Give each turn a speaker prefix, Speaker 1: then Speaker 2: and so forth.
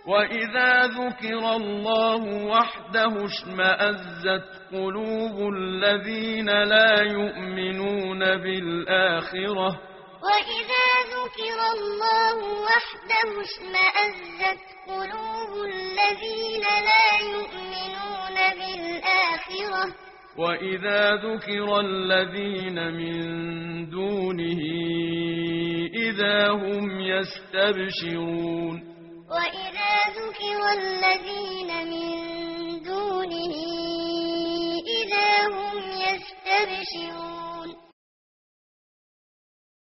Speaker 1: وإذا ذكر الله وحده اشمأزت قلوب الذين لا يؤمنون بالآخرة
Speaker 2: وإذا ذكر الله وحده اشمأزت قلوب الذين لا يؤمنون بالآخرة
Speaker 1: وإذا ذكر الذين من دونه إذا هم يستبشرون
Speaker 2: وإذا ذكر الذين من دونه إذا هم يستبشرون